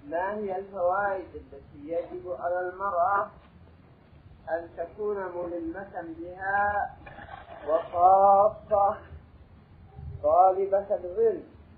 ما هي الفوائد التي يجب على المرأة أن تكون ملمة بها وخاصة طالبة العلم؟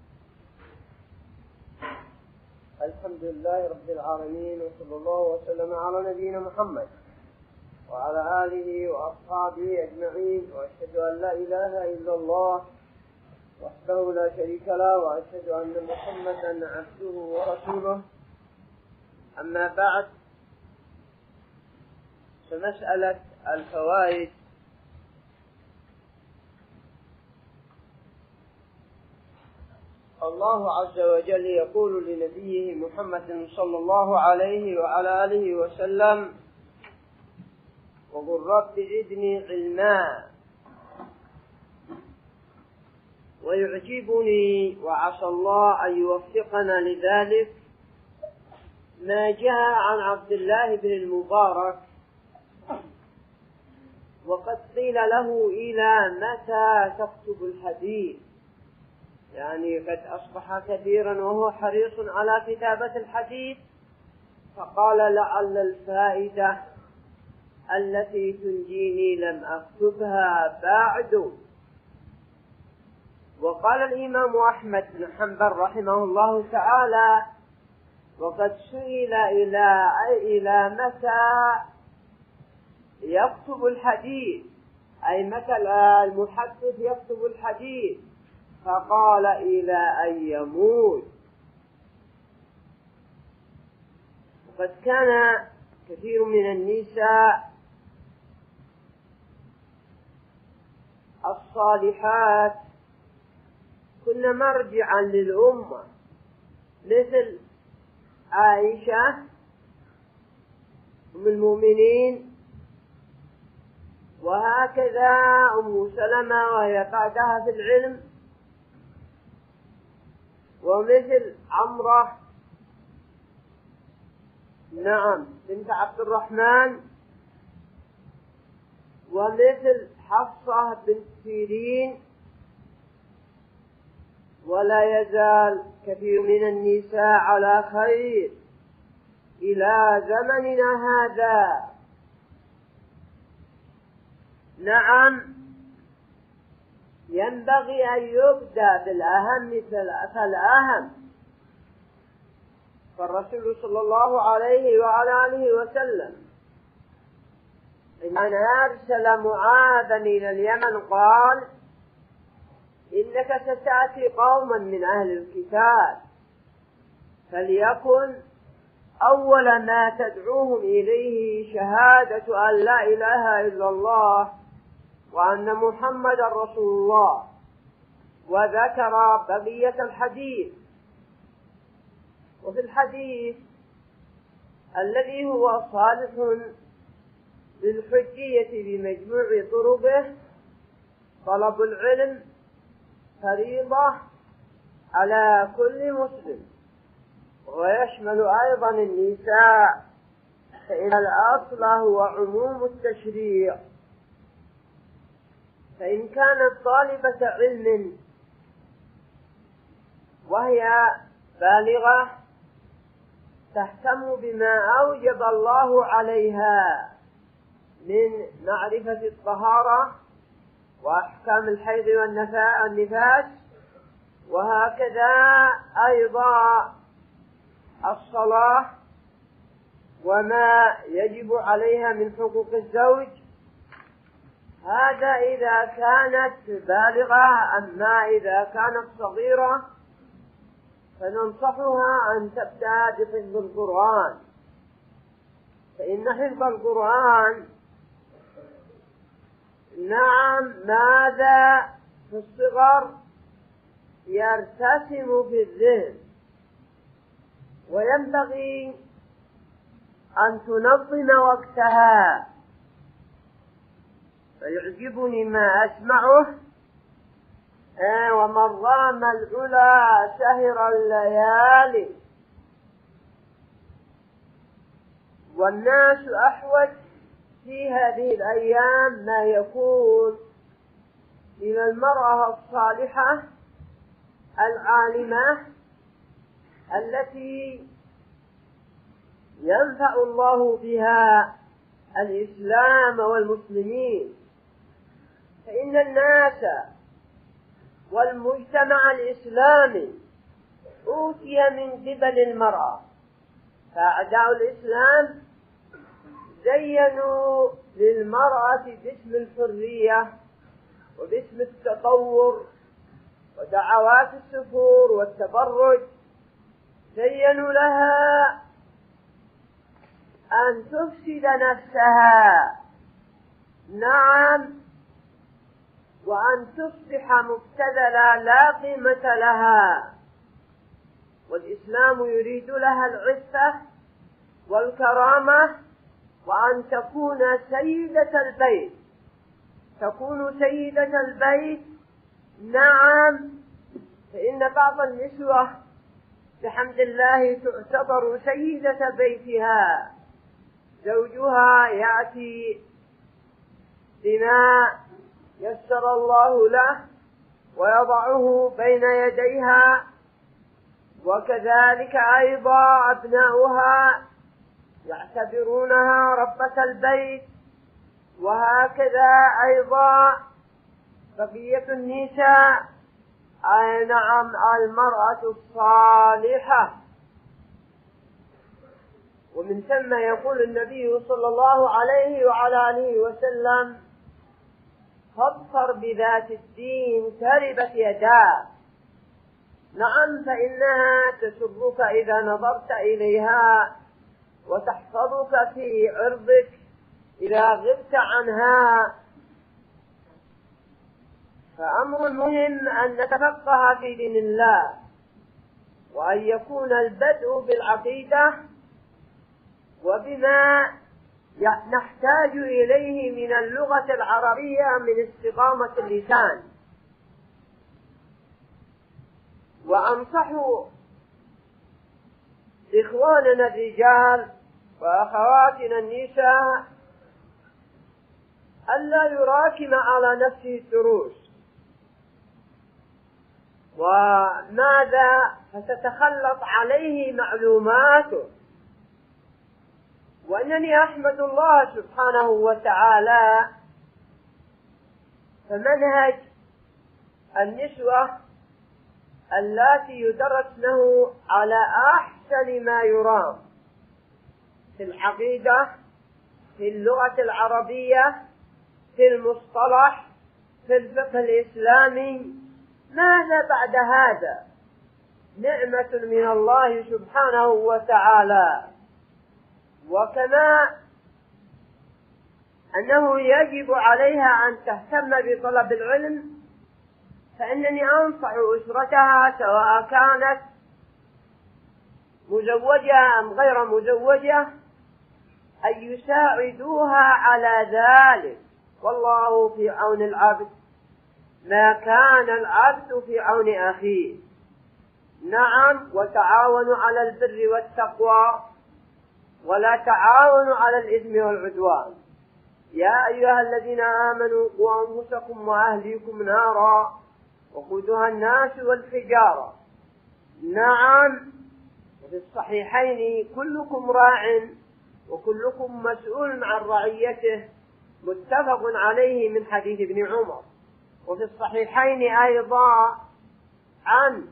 الحمد لله رب العالمين، وصلى الله وسلم على نبينا محمد وعلى آله وأصحابه أجمعين، وأشهد أن لا إله إلا الله وحده لا شريك له، وأشهد أن محمدا عبده ورسوله. أما بعد، فمسألة الفوائد الله عز وجل يقول لنبيه محمد صلى الله عليه وعلى آله وسلم: وقل رب زدني علما. ويعجبني وعسى الله أن يوفقنا لذلك ما جاء عن عبد الله بن المبارك، وقد قيل له: إلى متى تكتب الحديث؟ يعني قد أصبح كبيرا وهو حريص على كتابة الحديث، فقال: لعل الفائدة التي تنجيني لم أكتبها بعد. وقال الإمام أحمد بن حنبل رحمه الله تعالى: وقد سئل إلى متى يكتب الحديث، أي متى المحدث يكتب الحديث؟ فقال: إلى أن يموت. وقد كان كثير من النساء الصالحات كن مرجعا للأمة، مثل عائشة أم المؤمنين، وهكذا أم سلمة وهي بعدها في العلم، ومثل عمرة بنت عبد الرحمن، ومثل حفصة بنت سيرين. ولا يزال كثير من النساء على خير إلى زمننا هذا. ينبغي أن يبدأ بالأهم فالأهم، فالرسول صلى الله عليه وعلى آله وسلم إن أرسل معاذا إلى اليمن قال: إنك ستأتي قوما من أهل الكتاب، فليكن أول ما تدعوهم إليه شهادة أن لا إله إلا الله وأن محمد رسول الله. وذكر بقية الحديث. وفي الحديث الذي هو صالح للحجية بمجموع طرقه: طلب العلم فريضة على كل مسلم، ويشمل أيضا النساء، فإن الأصل هو عموم التشريع. فإن كانت طالبة علم وهي بالغة تهتم بما أوجب الله عليها من معرفة الطهارة وأحكام الحيض والنفاس، وهكذا أيضا الصلاة وما يجب عليها من حقوق الزوج، هذا إذا كانت بالغة. أما إذا كانت صغيرة فننصحها أن تبدأ بحفظ القرآن، فإن حفظ القرآن ماذا في الصغر يرتسم في الذهن، وينبغي أن تنظم وقتها. فيعجبني ما أسمعه: ومن رام العلا سهر الليالي. والناس أحوج في هذه الأيام ما يكون إلى المرأة الصالحة العالمة التي ينفع الله بها الإسلام والمسلمين، فإن الناس والمجتمع الإسلامي أوتي من قبل المرأة، فأعداء الإسلام زينوا للمرأة باسم الحرية وباسم التطور ودعوات السفور والتبرج، زينوا لها أن تفسد نفسها، نعم، وأن تصبح مبتذلة لا قيمة لها. والإسلام يريد لها العفة والكرامة، وأن تكون سيدة البيت، تكون سيدة البيت، نعم، فإن بعض النسوة بحمد الله تعتبر سيدة بيتها، زوجها يأتي بما يسر الله له ويضعه بين يديها، وكذلك أيضا أبناؤها يعتبرونها ربة البيت، وهكذا أيضا بقية النساء، أي نعم المرأة الصالحة. ومن ثم يقول النبي صلى الله عليه وعلى آله وسلم: فاظفر بذات الدين تربت يداك، نعم، فإنها تسرك إذا نظرت إليها وتحفظك في عرضك إذا غبت عنها. فأمر مهم أن نتفقه في دين الله، وأن يكون البدء بالعقيدة وبما نحتاج إليه من اللغة العربية من استقامة اللسان. وأنصح إخواننا الرجال وأخواتنا النساء ألا يراكم على نفسه الدروس، وماذا فتتخلط عليه معلوماته. وأنني أحمد الله سبحانه وتعالى فمنهج النسوة اللاتي يدرسنه على أحسن ما يرام في العقيدة، في اللغة العربية، في المصطلح، في الفقه الإسلامي. ماذا بعد هذا؟ نعمة من الله سبحانه وتعالى. وكما أنه يجب عليها أن تهتم بطلب العلم، فإنني أنصح أسرتها سواء كانت مزوجة أم غير مزوجة أن يساعدوها على ذلك. والله في عون العبد ما كان العبد في عون أخيه، نعم، وتعاونوا على البر والتقوى ولا تعاونوا على الإثم والعدوان. يا أيها الذين آمنوا قوا أنفسكم وأهليكم نارا وقودها الناس والحجارة، نعم. وفي الصحيحين: كلكم راع وكلكم مسؤول عن رعيته، متفق عليه من حديث ابن عمر. وفي الصحيحين أيضا عن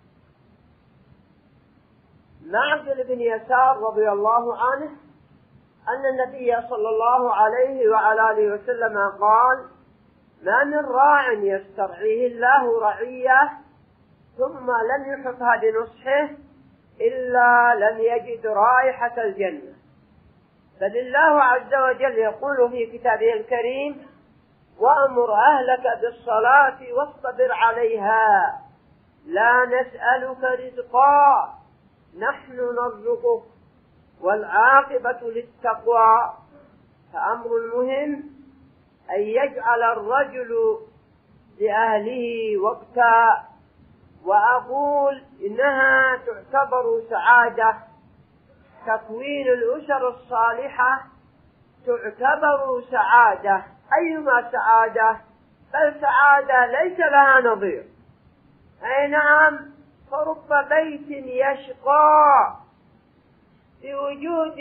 معقل بن يسار رضي الله عنه أن النبي صلى الله عليه وعلى آله وسلم قال: ما من راع يسترعيه الله رعية ثم لم يحطها بنصحه إلا لم يجد رائحة الجنة. بل الله عز وجل يقول في كتابه الكريم: وأمر أهلك بالصلاة واصطبر عليها لا نسألك رزقا نحن نرزقك والعاقبة للتقوى. فأمر مهم أن يجعل الرجل لأهله وقتا. وأقول إنها تعتبر سعادة، تكوين الأسر الصالحة تعتبر سعادة. أيما سعادة؟ بل سعادة ليس لها نظير. أي نعم، فرب بيت يشقى بوجود وجود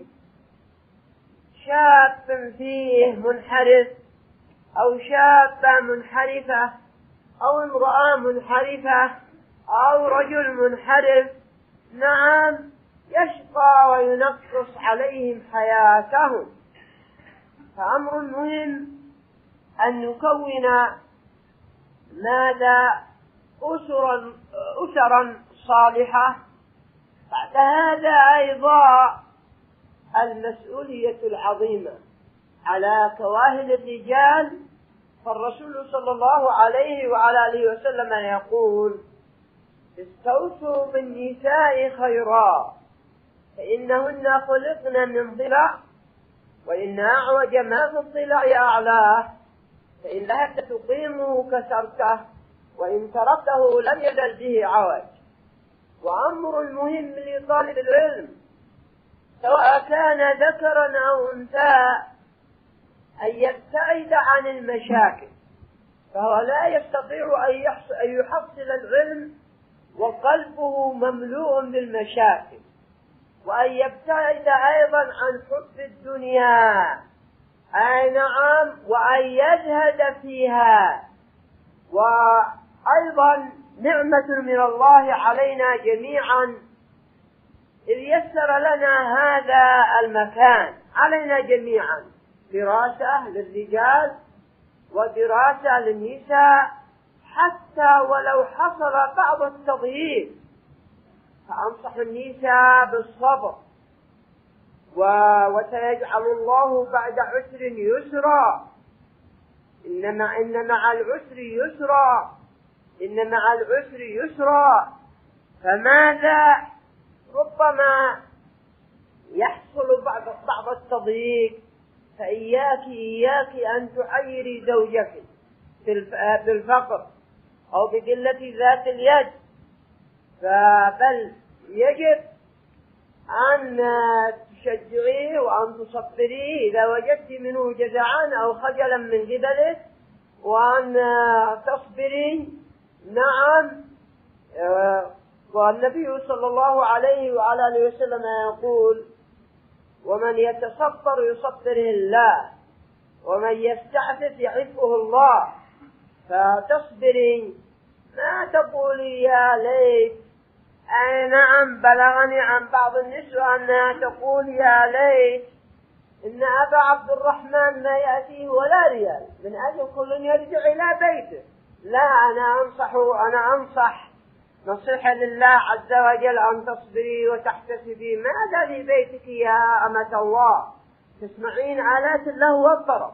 شاب فيه منحرف أو شابة منحرفة أو امرأة منحرفة أو رجل منحرف، نعم يشقى وينقص عليهم حياتهم. فأمر مهم أن نكون ماذا أسرا صالحة. بعد هذا أيضا المسؤولية العظيمة على كواهل الرجال، فالرسول صلى الله عليه وعلى آله وسلم يقول: استوصوا بالنساء خيرا فإنهن خلقن من ضلع، وإن أعوج ما في الضلع أعلاه، فإن ذهبت تقيمه كسرته، وإن تركته لم يزل به عوج. وأمر مهم لطالب العلم سواء كان ذكرا أو أنثى أن يبتعد عن المشاكل، فهو لا يستطيع أن يحصل العلم وقلبه مملوء بالمشاكل، وأن يبتعد أيضا عن حب الدنيا، أي نعم، وأن يزهد فيها. وأيضا نعمة من الله علينا جميعا إذ يسر لنا هذا المكان، علينا جميعا دراسة للرجال ودراسة للنساء، حتى ولو حصل بعض التضييق، فأنصح النساء بالصبر، وسيجعل الله بعد عسر يسرا، إن مع العسر يسرا، إن مع العسر يسرا. فماذا ربما يحصل بعض التضييق، فإياك أن تعيري زوجك بالفقر أو بقلة ذات اليد، بل يجب أن تشجعيه وأن تصبريه إذا وجدت منه جزعا أو خجلا من قبله، وأن تصبري. نعم. والنبي صلى الله عليه وعلى آله وسلم يقول: ومن يتصبر يصبره الله، ومن يستعفف يعفه الله. فتصبري، ما تقولي يا ليت. أي نعم، بلغني عن بعض النسوة أنها تقول: يا ليت إن أبا عبد الرحمن لا يأتيه ولا ريال من أجل كل يرجع إلى بيته. لا، أنا أنصح نصيحة لله عز وجل أن تصبري وتحتسبي. ماذا في بيتك يا أمة الله؟ تسمعين آلات اللهو والطرب،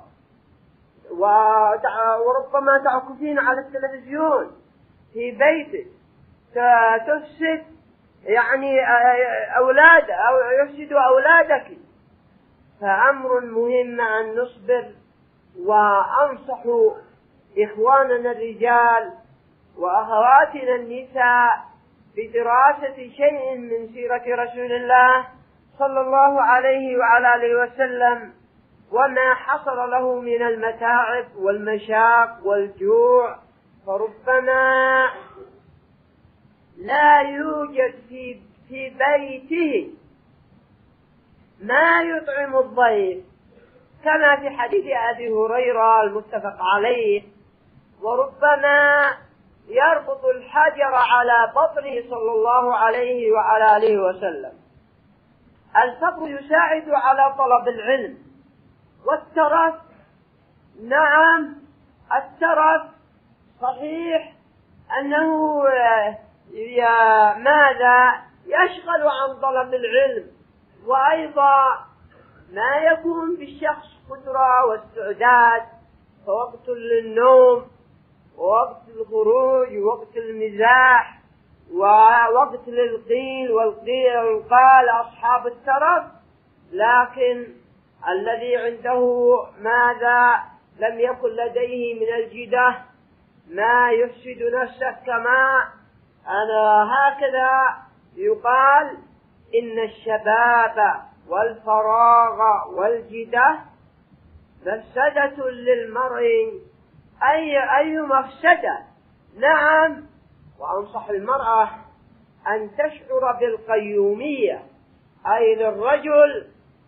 وربما تعكفين على التلفزيون في بيتك، تفسد يعني أولاد أو يفسد أولادك. فأمر مهم أن نصبر. وأنصح إخواننا الرجال وأخواتنا النساء بدراسة شيء من سيرة رسول الله صلى الله عليه وعلى آله وسلم، وما حصل له من المتاعب والمشاق والجوع. فربما لا يوجد في بيته ما يطعم الضيف، كما في حديث أبي هريرة المتفق عليه: وربما يربط الحجر على بطنه صلى الله عليه وعلى آله وسلم. الفقر يساعد على طلب العلم. والترف، نعم، الترف صحيح أنه ماذا يشغل عن طلب العلم، وأيضا ما يكون بالشخص قدرة واستعداد، فوقت للنوم ووقت الخروج ووقت المزاح ووقت للقيل والقال أصحاب الترف. لكن الذي عنده ماذا لم يكن لديه من الجدة ما يفسد نفسه، كما هكذا يقال: إن الشباب والفراغ والجدة مفسدة للمرء. أي مفسدة؟ نعم. وأنصح المرأة أن تشعر بالقيومية، أي للرجل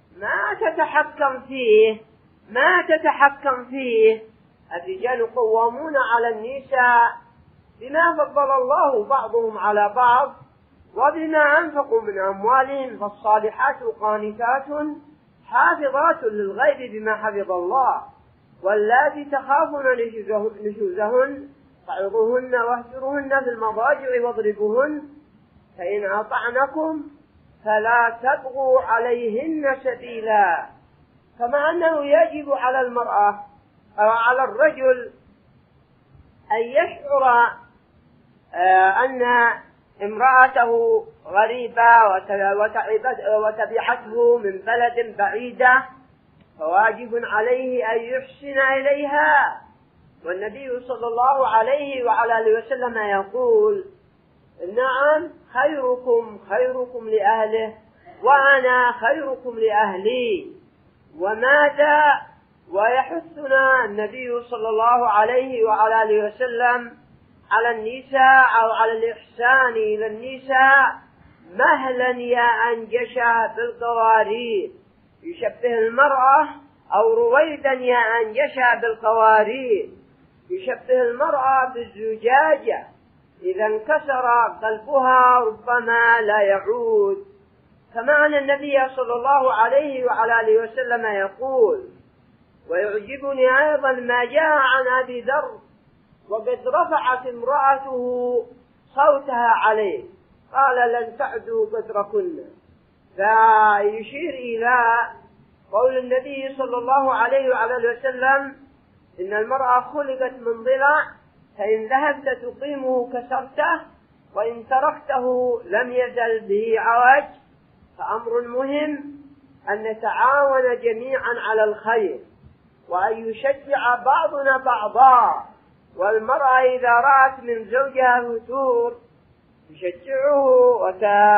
ما تتحكم فيه. الرجال قوامون على النساء بما فضل الله بعضهم على بعض وبما أنفقوا من أموالهم، فالصالحات قانتات حافظات للغيب بما حفظ الله، واللاتي تخافون نشوزهن فعظوهن واهجروهن في المضاجع واضربوهن، فإن أطعنكم فلا تبغوا عليهن سبيلا. كما أنه يجب على المرأة أو على الرجل أن يشعر أن امرأته غريبة وتبعته من بلد بعيدة، فواجب عليه أن يحسن إليها. والنبي صلى الله عليه وعلى آله وسلم يقول: نعم، خيركم لأهله وأنا خيركم لأهلي. وماذا ويحثنا النبي صلى الله عليه وعلى آله وسلم على النساء أو على الإحسان إلى النساء مهلا يا أنجشا بالقوارير، يشبه المرأة، أو رويدا يا أنجشا بالقوارير، يشبه المرأة بالزجاجة إذا انكسر قلبها ربما لا يعود. كما أن النبي صلى الله عليه وعلى آله وسلم يقول: ويعجبني أيضا ما جاء عن أبي ذر وقد رفعت امرأته صوتها عليه قال: لن تعدوا قدركن. فيشير إلى قول النبي صلى الله عليه وعلى آله وسلم: إن المرأة خلقت من ضلع، فإن ذهبت تقيمه كسرته، وإن تركته لم يزل به عوج. فأمر مهم أن نتعاون جميعا على الخير، وأن يشجع بعضنا بعضا. والمرأة إذا رأت من زوجها فتور تشجعه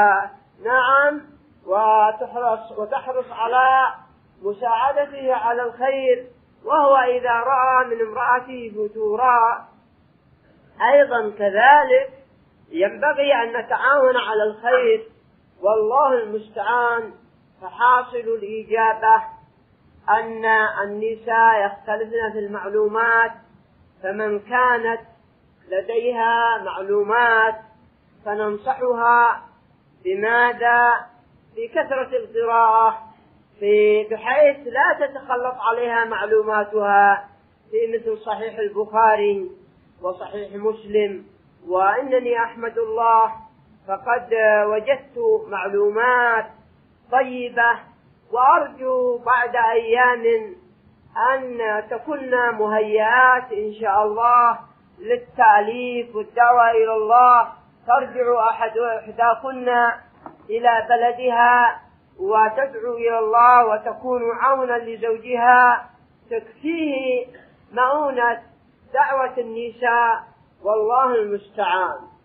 وتحرص على مساعدته على الخير، وهو إذا رأى من امرأته فتورا أيضا كذلك ينبغي أن نتعاون على الخير، والله المستعان. فحاصل الإجابة أن النساء يختلفن في المعلومات، فمن كانت لديها معلومات فننصحها بماذا؟ بكثرة القراءة، بحيث لا تتخلط عليها معلوماتها، في مثل صحيح البخاري وصحيح مسلم. وإنني أحمد الله فقد وجدت معلومات طيبة، وأرجو بعد أيام أن تكون مهيئات إن شاء الله للتأليف والدعوة إلى الله، ترجع إحداكن إلى بلدها وتدعو إلى الله وتكون عونا لزوجها، تكفيه مؤونة دعوة النساء، والله المستعان.